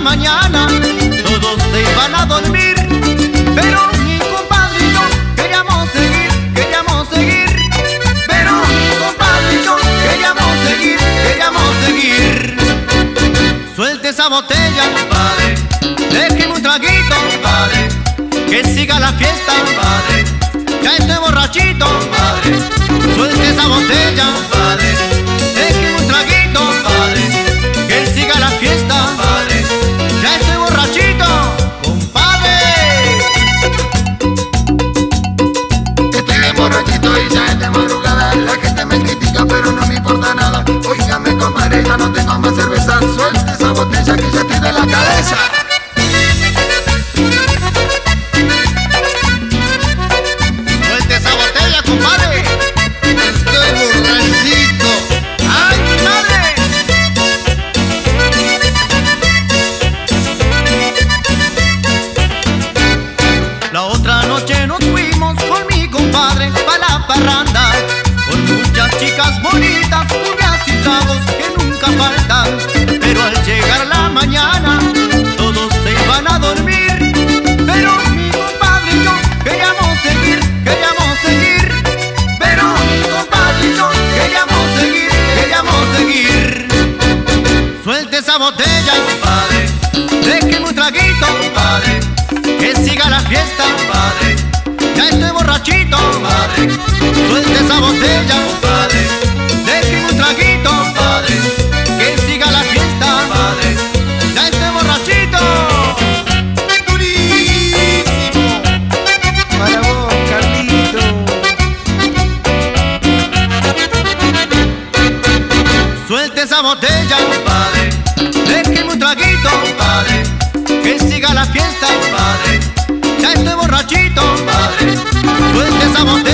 mañana todos se iban a dormir, pero mi compadre y yo queríamos seguir, pero mi compadre y yo queríamos seguir. Suelte esa botella, compadre, déjeme un traguito, compadre, que siga la fiesta, compadre, ya estoy borrachito, compadre. Suelte esa botella, compadre, déjeme un traguito, compadre, que siga la fiesta, compadre, ya estoy borrachito, compadre. Estoy bien borrachito y ya es de madrugada. La gente me critica pero no me importa nada. Óigame compadre, ya no tengo más cerveza. Suelte esa botella que ya tiene la cabeza. Suelte esa botella, compadre, estoy borrachito. ¡Ay, mi madre! La otra noche nos fuimos con mi compadre pa' la parranda, con muchas chicas bonitas, cubias y tragos que nunca faltan. Pero al llegar la mañana todos se iban a dormir, pero mi compadre y yo queríamos seguir, pero mi compadre y yo queríamos seguir. Suelte esa botella, compadre, déjeme un traguito, compadre, que siga la fiesta, compadre, ya estoy borrachito, compadre. Suelte esa botella, compadre, déjeme un traguito, compadre, que siga la fiesta, compadre, ya estoy borrachito. ¡Durísimo! Para vos, Carlito. Suelte esa botella, compadre, déjeme un traguito, compadre, que siga la fiesta, compadre, ya estoy borrachito, compadre. Suelte esa botella.